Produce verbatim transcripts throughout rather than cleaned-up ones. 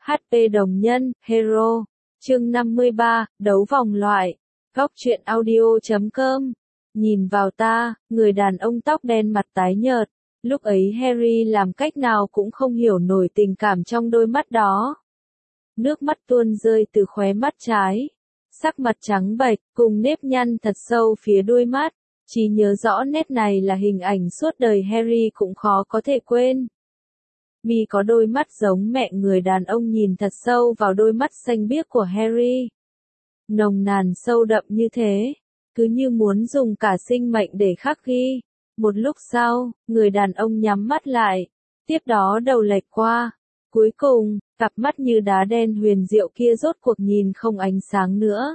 hát pê đồng nhân, Hero. Chương năm mươi ba, đấu vòng loại. Góc truyện audio chấm com. Nhìn vào ta, người đàn ông tóc đen mặt tái nhợt. Lúc ấy Harry làm cách nào cũng không hiểu nổi tình cảm trong đôi mắt đó. Nước mắt tuôn rơi từ khóe mắt trái. Sắc mặt trắng bệch, cùng nếp nhăn thật sâu phía đuôi mắt. Chỉ nhớ rõ nét này là hình ảnh suốt đời Harry cũng khó có thể quên. Mi có đôi mắt giống mẹ, người đàn ông nhìn thật sâu vào đôi mắt xanh biếc của Harry. Nồng nàn sâu đậm như thế, cứ như muốn dùng cả sinh mệnh để khắc ghi. Một lúc sau, người đàn ông nhắm mắt lại, tiếp đó đầu lệch qua. Cuối cùng, cặp mắt như đá đen huyền diệu kia rốt cuộc nhìn không ánh sáng nữa.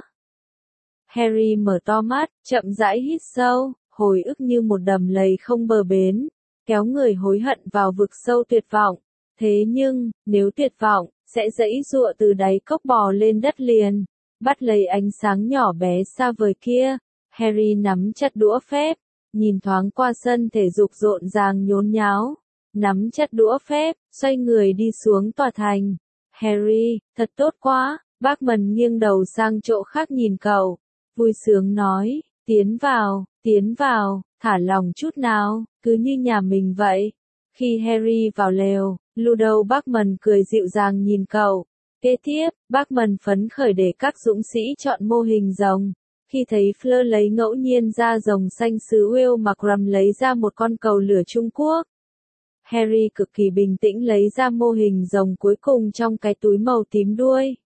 Harry mở to mắt, chậm rãi hít sâu, hồi ức như một đầm lầy không bờ bến, kéo người hối hận vào vực sâu tuyệt vọng. Thế nhưng, nếu tuyệt vọng, sẽ giãy giụa từ đáy cốc bò lên đất liền, bắt lấy ánh sáng nhỏ bé xa vời kia. Harry nắm chặt đũa phép, nhìn thoáng qua sân thể dục rộn ràng nhốn nháo, nắm chặt đũa phép, xoay người đi xuống tòa thành. Harry, thật tốt quá. Bachman nghiêng đầu sang chỗ khác nhìn cậu, vui sướng nói, tiến vào, tiến vào, thả lòng chút nào, cứ như nhà mình vậy. Khi Harry vào lều, Ludo Bachman cười dịu dàng nhìn cậu. Kế tiếp, Bachman phấn khởi để các dũng sĩ chọn mô hình rồng. Khi thấy Fleur lấy ngẫu nhiên ra rồng xanh xứ Wales mà Crumb lấy ra một con cầu lửa Trung Quốc, Harry cực kỳ bình tĩnh lấy ra mô hình rồng cuối cùng trong cái túi màu tím đuôi.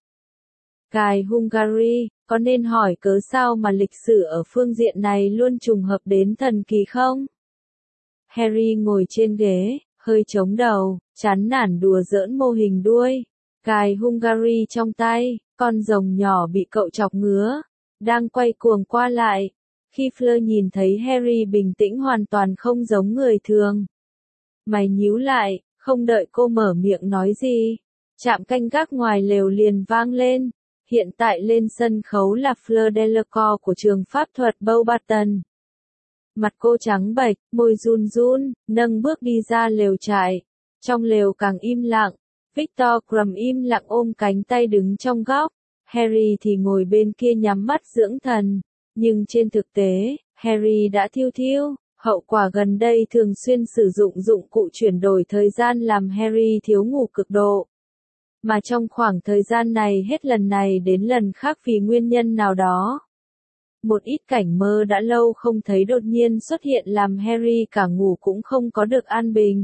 Guy Hungary, có nên hỏi cớ sao mà lịch sử ở phương diện này luôn trùng hợp đến thần kỳ không? Harry ngồi trên ghế, hơi chống đầu, chán nản đùa giỡn mô hình đuôi. Guy Hungary trong tay, con rồng nhỏ bị cậu chọc ngứa, đang quay cuồng qua lại. Khi Fleur nhìn thấy Harry bình tĩnh hoàn toàn không giống người thường, mày nhíu lại, không đợi cô mở miệng nói gì, trạm canh gác ngoài lều liền vang lên. Hiện tại lên sân khấu là Fleur Delacour của trường pháp thuật Beauxbaton. Mặt cô trắng bệch, môi run run, nâng bước đi ra lều trại. Trong lều càng im lặng, Victor Crumb im lặng ôm cánh tay đứng trong góc. Harry thì ngồi bên kia nhắm mắt dưỡng thần. Nhưng trên thực tế, Harry đã thiêu thiêu. Hậu quả gần đây thường xuyên sử dụng dụng cụ chuyển đổi thời gian làm Harry thiếu ngủ cực độ. Mà trong khoảng thời gian này hết lần này đến lần khác vì nguyên nhân nào đó, một ít cảnh mơ đã lâu không thấy đột nhiên xuất hiện làm Harry cả ngủ cũng không có được an bình.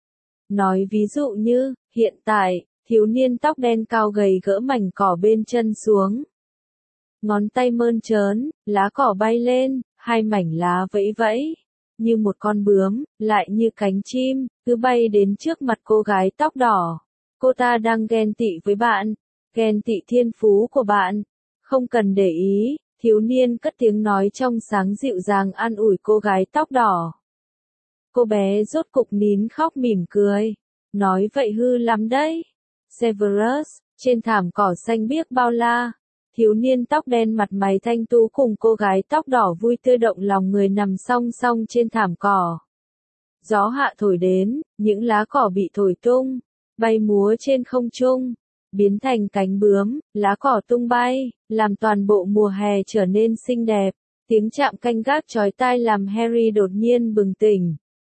Nói ví dụ như, hiện tại, thiếu niên tóc đen cao gầy gỡ mảnh cỏ bên chân xuống. Ngón tay mơn trớn, lá cỏ bay lên, hai mảnh lá vẫy vẫy, như một con bướm, lại như cánh chim, cứ bay đến trước mặt cô gái tóc đỏ. Cô ta đang ghen tị với bạn, ghen tị thiên phú của bạn. Không cần để ý, thiếu niên cất tiếng nói trong sáng dịu dàng an ủi cô gái tóc đỏ. Cô bé rốt cục nín khóc mỉm cười, nói vậy hư lắm đấy. Severus, trên thảm cỏ xanh biếc bao la, thiếu niên tóc đen mặt mày thanh tú cùng cô gái tóc đỏ vui tươi động lòng người nằm song song trên thảm cỏ. Gió hạ thổi đến, những lá cỏ bị thổi tung, bay múa trên không trung, biến thành cánh bướm, lá cỏ tung bay, làm toàn bộ mùa hè trở nên xinh đẹp. Tiếng chạm canh gác chói tai làm Harry đột nhiên bừng tỉnh.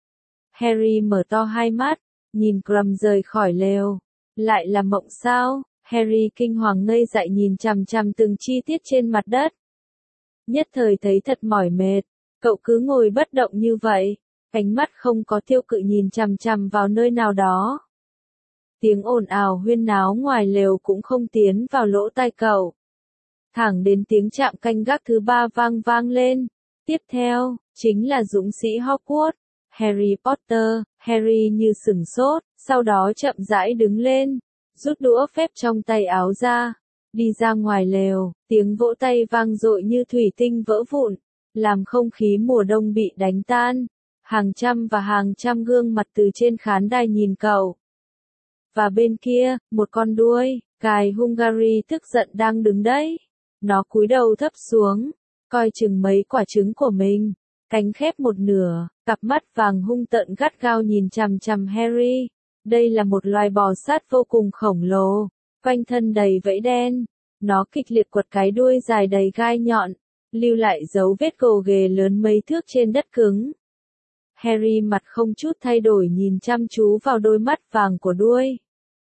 Harry mở to hai mắt, nhìn Crumb rời khỏi lều. Lại là mộng sao? Harry kinh hoàng ngây dại nhìn chằm chằm từng chi tiết trên mặt đất. Nhất thời thấy thật mỏi mệt, cậu cứ ngồi bất động như vậy, ánh mắt không có tiêu cự nhìn chằm chằm vào nơi nào đó. Tiếng ồn ào huyên náo ngoài lều cũng không tiến vào lỗ tai cậu. Thẳng đến tiếng chạm canh gác thứ ba vang vang lên. Tiếp theo, chính là dũng sĩ Hogwarts, Harry Potter. Harry như sửng sốt, sau đó chậm rãi đứng lên, rút đũa phép trong tay áo ra, đi ra ngoài lều. Tiếng vỗ tay vang dội như thủy tinh vỡ vụn, làm không khí mùa đông bị đánh tan. Hàng trăm và hàng trăm gương mặt từ trên khán đài nhìn cậu. Và bên kia, một con đuôi, Guy Hungary tức giận đang đứng đấy. Nó cúi đầu thấp xuống, coi chừng mấy quả trứng của mình. Cánh khép một nửa, cặp mắt vàng hung tợn gắt gao nhìn chằm chằm Harry. Đây là một loài bò sát vô cùng khổng lồ, quanh thân đầy vẫy đen. Nó kịch liệt quật cái đuôi dài đầy gai nhọn, lưu lại dấu vết gồ ghề lớn mấy thước trên đất cứng. Harry mặt không chút thay đổi nhìn chăm chú vào đôi mắt vàng của đuôi.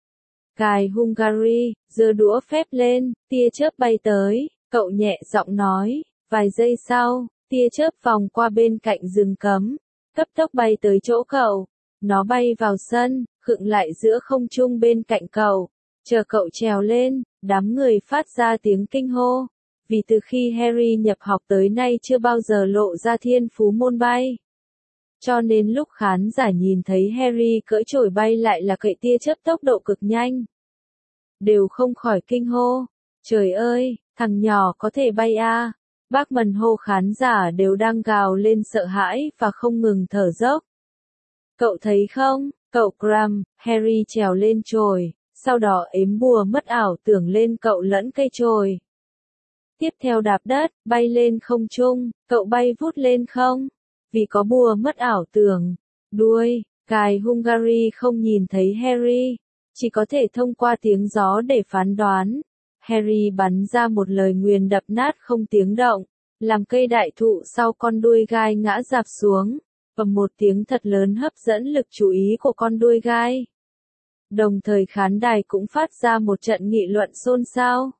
Guy Hungary, giơ đũa phép lên, tia chớp bay tới, cậu nhẹ giọng nói, vài giây sau, tia chớp vòng qua bên cạnh rừng cấm, cấp tốc bay tới chỗ cậu. Nó bay vào sân, khựng lại giữa không trung bên cạnh cậu, chờ cậu trèo lên, đám người phát ra tiếng kinh hô, vì từ khi Harry nhập học tới nay chưa bao giờ lộ ra thiên phú môn bay. Cho nên lúc khán giả nhìn thấy Harry cưỡi chổi bay lại là cậy tia chớp tốc độ cực nhanh, đều không khỏi kinh hô, trời ơi, thằng nhỏ có thể bay à. Bác Mần hô khán giả đều đang gào lên sợ hãi và không ngừng thở dốc. Cậu thấy không, cậu Crum, Harry trèo lên chổi, sau đó ếm bùa mất ảo tưởng lên cậu lẫn cây chổi. Tiếp theo đạp đất, bay lên không trung, cậu bay vút lên không? Vì có bùa mất ảo tưởng. Đuôi, Guy Hungary không nhìn thấy Harry, chỉ có thể thông qua tiếng gió để phán đoán. Harry bắn ra một lời nguyền đập nát không tiếng động, làm cây đại thụ sau con đuôi gai ngã rạp xuống, và một tiếng thật lớn hấp dẫn lực chú ý của con đuôi gai. Đồng thời khán đài cũng phát ra một trận nghị luận xôn xao.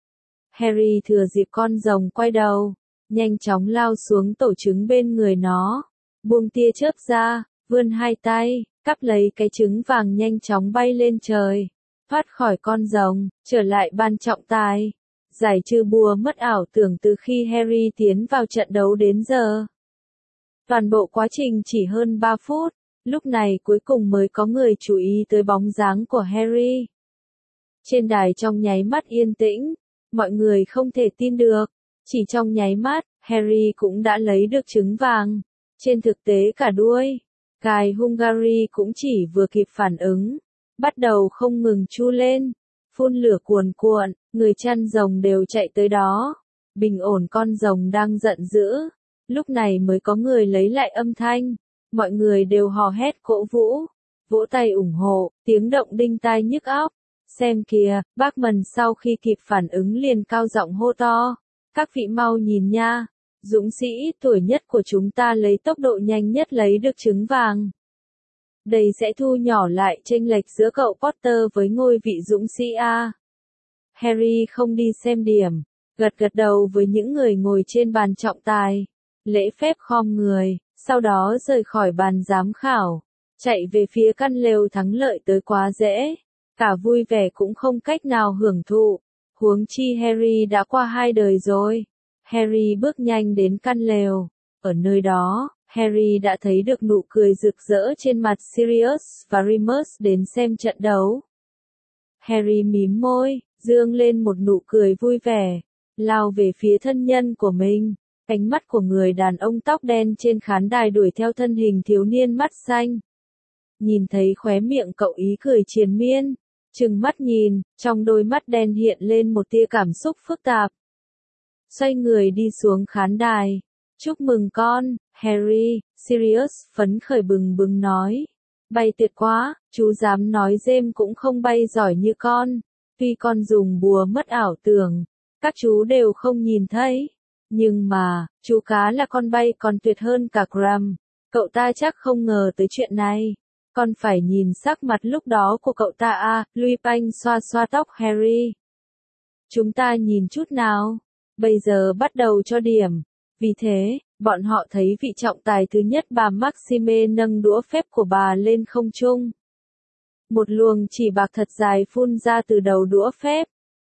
Harry thừa dịp con rồng quay đầu, nhanh chóng lao xuống tổ trứng bên người nó, buông tia chớp ra, vươn hai tay, cắp lấy cái trứng vàng nhanh chóng bay lên trời, thoát khỏi con rồng, trở lại ban trọng tài, giải trừ bùa mất ảo tưởng từ khi Harry tiến vào trận đấu đến giờ. Toàn bộ quá trình chỉ hơn ba phút, lúc này cuối cùng mới có người chú ý tới bóng dáng của Harry. Trên đài trong nháy mắt yên tĩnh, mọi người không thể tin được, chỉ trong nháy mắt, Harry cũng đã lấy được trứng vàng. Trên thực tế cả đuôi, Guy Hungary cũng chỉ vừa kịp phản ứng, bắt đầu không ngừng chu lên, phun lửa cuồn cuộn, người chăn rồng đều chạy tới đó, bình ổn con rồng đang giận dữ. Lúc này mới có người lấy lại âm thanh, mọi người đều hò hét cổ vũ, vỗ tay ủng hộ, tiếng động đinh tai nhức óc. Xem kìa, bác Mần sau khi kịp phản ứng liền cao giọng hô to, các vị mau nhìn nha, dũng sĩ tuổi nhất của chúng ta lấy tốc độ nhanh nhất lấy được trứng vàng. Đây sẽ thu nhỏ lại chênh lệch giữa cậu Potter với ngôi vị dũng sĩ A. Harry không đi xem điểm, gật gật đầu với những người ngồi trên bàn trọng tài, lễ phép khom người, sau đó rời khỏi bàn giám khảo, chạy về phía căn lều thắng lợi tới quá dễ, cả vui vẻ cũng không cách nào hưởng thụ, huống chi Harry đã qua hai đời rồi. Harry bước nhanh đến căn lều, ở nơi đó, Harry đã thấy được nụ cười rực rỡ trên mặt Sirius và Remus đến xem trận đấu. Harry mím môi, dương lên một nụ cười vui vẻ, lao về phía thân nhân của mình. Ánh mắt của người đàn ông tóc đen trên khán đài đuổi theo thân hình thiếu niên mắt xanh. Nhìn thấy khóe miệng cậu ý cười triền miên, trừng mắt nhìn, trong đôi mắt đen hiện lên một tia cảm xúc phức tạp. Xoay người đi xuống khán đài. Chúc mừng con, Harry, Sirius phấn khởi bừng bừng nói. Bay tuyệt quá, chú dám nói James cũng không bay giỏi như con. Tuy con dùng bùa mất ảo tưởng, các chú đều không nhìn thấy. Nhưng mà, chú cá là con bay còn tuyệt hơn cả Crum. Cậu ta chắc không ngờ tới chuyện này. Con phải nhìn sắc mặt lúc đó của cậu ta à, Lupin xoa xoa tóc Harry. Chúng ta nhìn chút nào. Bây giờ bắt đầu cho điểm. Vì thế, bọn họ thấy vị trọng tài thứ nhất bà Maxime nâng đũa phép của bà lên không trung. Một luồng chỉ bạc thật dài phun ra từ đầu đũa phép.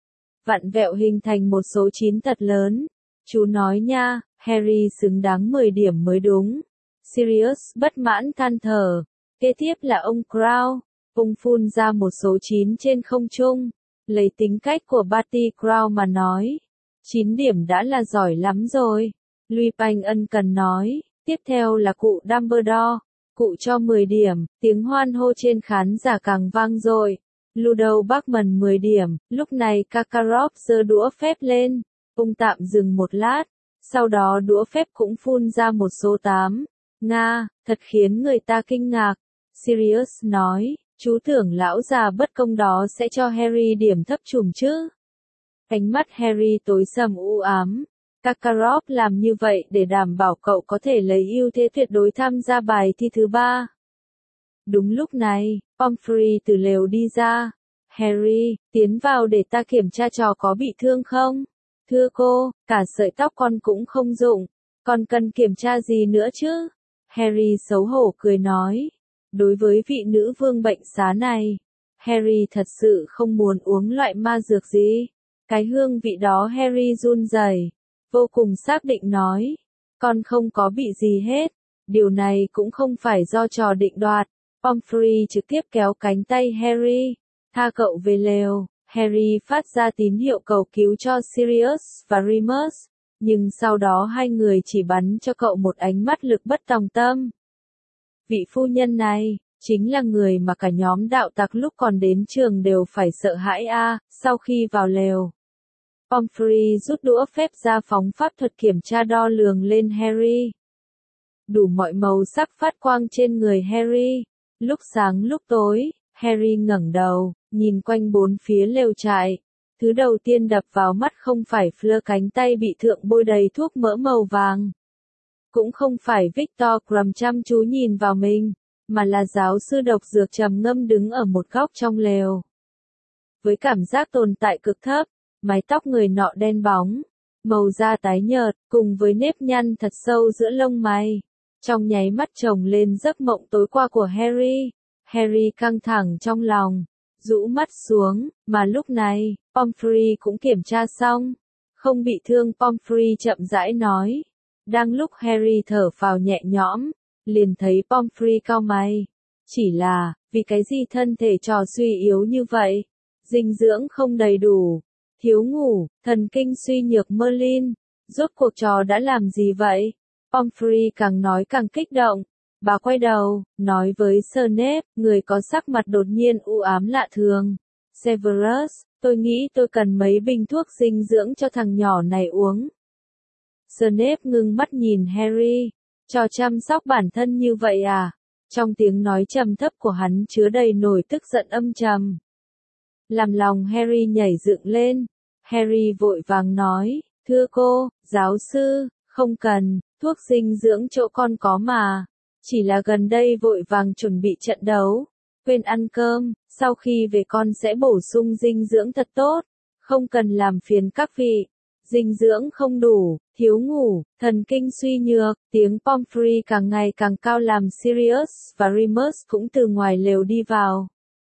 Vặn vẹo hình thành một số chín thật lớn. Chú nói nha, Harry xứng đáng mười điểm mới đúng. Sirius bất mãn than thở. Kế tiếp là ông Crow. Ông phun ra một số chín trên không trung. Lấy tính cách của Barty Crow mà nói. chín điểm đã là giỏi lắm rồi. Lupin ân cần nói. Tiếp theo là cụ Dumbledore. Cụ cho mười điểm. Tiếng hoan hô trên khán giả càng vang rồi. Ludo Bagman mười điểm. Lúc này Karkaroff giơ đũa phép lên. Ông tạm dừng một lát. Sau đó đũa phép cũng phun ra một số tám. Nga, thật khiến người ta kinh ngạc. Sirius nói. Chú tưởng lão già bất công đó sẽ cho Harry điểm thấp trùm chứ. Ánh mắt Harry tối sầm u ám. Karkaroff làm như vậy để đảm bảo cậu có thể lấy ưu thế tuyệt đối tham gia bài thi thứ ba. Đúng lúc này, Pomfrey từ lều đi ra. Harry, tiến vào để ta kiểm tra trò có bị thương không? Thưa cô, cả sợi tóc con cũng không dụng. Con cần kiểm tra gì nữa chứ? Harry xấu hổ cười nói. Đối với vị nữ vương bệnh xá này, Harry thật sự không muốn uống loại ma dược gì. Cái hương vị đó Harry run rẩy, vô cùng xác định nói. Con không có bị gì hết. Điều này cũng không phải do trò định đoạt. Pomfrey trực tiếp kéo cánh tay Harry. Tha cậu về lều. Harry phát ra tín hiệu cầu cứu cho Sirius và Remus. Nhưng sau đó hai người chỉ bắn cho cậu một ánh mắt lực bất tòng tâm. Vị phu nhân này, chính là người mà cả nhóm đạo tặc lúc còn đến trường đều phải sợ hãi a. À, sau khi vào lều, Pomfrey rút đũa phép ra phóng pháp thuật kiểm tra đo lường lên Harry. Đủ mọi màu sắc phát quang trên người Harry. Lúc sáng lúc tối, Harry ngẩng đầu, nhìn quanh bốn phía lều trại. Thứ đầu tiên đập vào mắt không phải Fleur cánh tay bị thượng bôi đầy thuốc mỡ màu vàng. Cũng không phải Victor Crumb chăm chú nhìn vào mình, mà là giáo sư độc dược trầm ngâm đứng ở một góc trong lều. Với cảm giác tồn tại cực thấp, mái tóc người nọ đen bóng, màu da tái nhợt, cùng với nếp nhăn thật sâu giữa lông mày. Trong nháy mắt chồng lên giấc mộng tối qua của Harry. Harry căng thẳng trong lòng, rũ mắt xuống, mà lúc này, Pomfrey cũng kiểm tra xong. Không bị thương, Pomfrey chậm rãi nói. Đang lúc Harry thở phào nhẹ nhõm, liền thấy Pomfrey cau mày. Chỉ là, vì cái gì thân thể trò suy yếu như vậy? Dinh dưỡng không đầy đủ, thiếu ngủ, thần kinh suy nhược Merlin. Rốt cuộc trò đã làm gì vậy? Pomfrey càng nói càng kích động. Bà quay đầu, nói với Snape, người có sắc mặt đột nhiên u ám lạ thường. Severus, tôi nghĩ tôi cần mấy bình thuốc dinh dưỡng cho thằng nhỏ này uống. Snape ngưng mắt nhìn Harry. Cho chăm sóc bản thân như vậy à? Trong tiếng nói trầm thấp của hắn chứa đầy nổi tức giận âm trầm. Làm lòng Harry nhảy dựng lên. Harry vội vàng nói, thưa cô, giáo sư, không cần, thuốc dinh dưỡng chỗ con có mà. Chỉ là gần đây vội vàng chuẩn bị trận đấu, quên ăn cơm, sau khi về con sẽ bổ sung dinh dưỡng thật tốt, không cần làm phiền các vị. Dinh dưỡng không đủ, thiếu ngủ, thần kinh suy nhược, tiếng Pomfrey càng ngày càng cao làm Sirius và Remus cũng từ ngoài lều đi vào.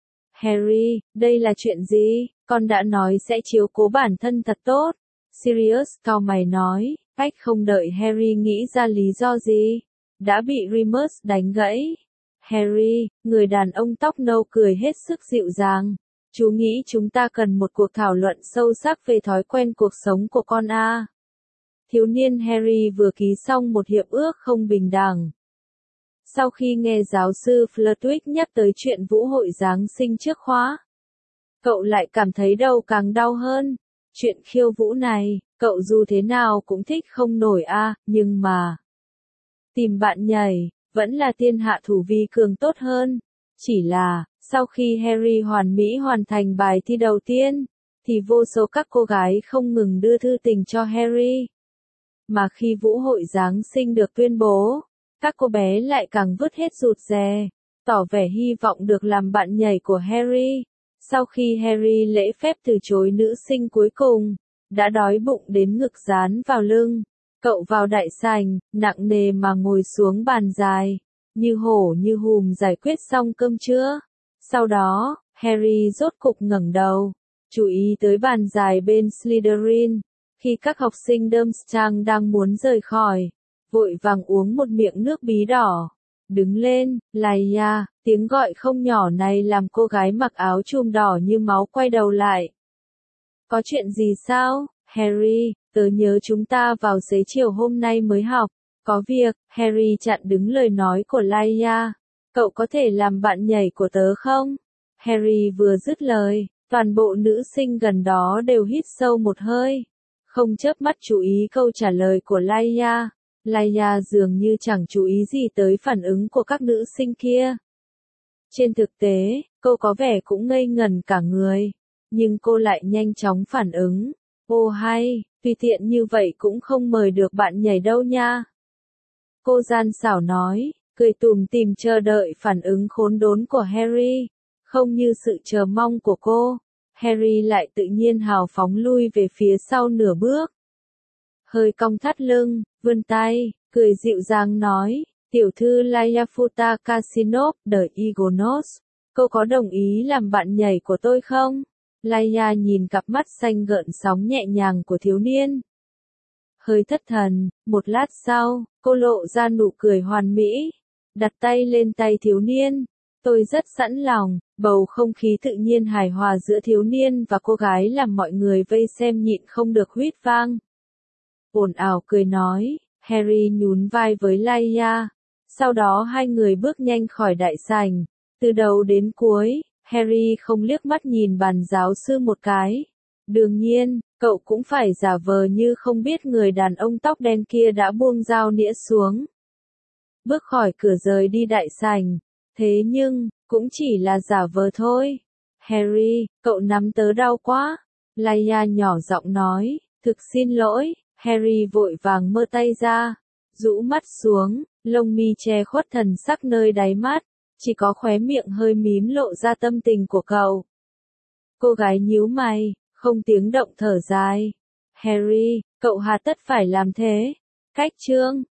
Harry, đây là chuyện gì? Con đã nói sẽ chiếu cố bản thân thật tốt. Sirius cau mày nói, cách không đợi Harry nghĩ ra lý do gì, đã bị Remus đánh gãy. Harry, người đàn ông tóc nâu cười hết sức dịu dàng. Chú nghĩ chúng ta cần một cuộc thảo luận sâu sắc về thói quen cuộc sống của con a. Thiếu niên Harry vừa ký xong một hiệp ước không bình đẳng. Sau khi nghe giáo sư Flitwick nhắc tới chuyện vũ hội Giáng sinh trước khóa, cậu lại cảm thấy đầu càng đau hơn. Chuyện khiêu vũ này, cậu dù thế nào cũng thích không nổi a, nhưng mà tìm bạn nhảy, vẫn là thiên hạ thủ vi cường tốt hơn. Chỉ là, sau khi Harry hoàn mỹ hoàn thành bài thi đầu tiên, thì vô số các cô gái không ngừng đưa thư tình cho Harry. Mà khi vũ hội Giáng sinh được tuyên bố, các cô bé lại càng vứt hết rụt rè, tỏ vẻ hy vọng được làm bạn nhảy của Harry. Sau khi Harry lễ phép từ chối nữ sinh cuối cùng, đã đói bụng đến ngực dán vào lưng, cậu vào đại sảnh, nặng nề mà ngồi xuống bàn dài, như hổ như hùm giải quyết xong cơm trưa. Sau đó, Harry rốt cục ngẩng đầu, chú ý tới bàn dài bên Slytherin, khi các học sinh Durmstrang đang muốn rời khỏi, vội vàng uống một miệng nước bí đỏ. Đứng lên, Laia, tiếng gọi không nhỏ này làm cô gái mặc áo chùm đỏ như máu quay đầu lại. Có chuyện gì sao, Harry, tớ nhớ chúng ta vào xế chiều hôm nay mới học. Có việc, Harry chặn đứng lời nói của Laia. Cậu có thể làm bạn nhảy của tớ không? Harry vừa dứt lời, toàn bộ nữ sinh gần đó đều hít sâu một hơi. Không chớp mắt chú ý câu trả lời của Laia. Laia dường như chẳng chú ý gì tới phản ứng của các nữ sinh kia. Trên thực tế, cô có vẻ cũng ngây ngẩn cả người. Nhưng cô lại nhanh chóng phản ứng. Ô hay, tùy tiện như vậy cũng không mời được bạn nhảy đâu nha. Cô gian xảo nói, cười tủm tỉm chờ đợi phản ứng khốn đốn của Harry. Không như sự chờ mong của cô, Harry lại tự nhiên hào phóng lui về phía sau nửa bước. Hơi cong thắt lưng, vươn tay, cười dịu dàng nói, tiểu thư Laia Futakasinov, đời Igonos, cô có đồng ý làm bạn nhảy của tôi không? Laia nhìn cặp mắt xanh gợn sóng nhẹ nhàng của thiếu niên. Hơi thất thần, một lát sau, cô lộ ra nụ cười hoàn mỹ, đặt tay lên tay thiếu niên. Tôi rất sẵn lòng, bầu không khí tự nhiên hài hòa giữa thiếu niên và cô gái làm mọi người vây xem nhịn không được huýt vang. Ồn ào cười nói, Harry nhún vai với Laia. Sau đó hai người bước nhanh khỏi đại sảnh. Từ đầu đến cuối, Harry không liếc mắt nhìn bàn giáo sư một cái. Đương nhiên, cậu cũng phải giả vờ như không biết người đàn ông tóc đen kia đã buông dao nĩa xuống. Bước khỏi cửa rời đi đại sảnh. Thế nhưng, cũng chỉ là giả vờ thôi. Harry, cậu nắm tớ đau quá. Laia nhỏ giọng nói, thực xin lỗi. Harry vội vàng mơ tay ra, rũ mắt xuống, lông mi che khuất thần sắc nơi đáy mắt, chỉ có khóe miệng hơi mím lộ ra tâm tình của cậu. Cô gái nhíu mày, không tiếng động thở dài. Harry, cậu hà tất phải làm thế. Cách chương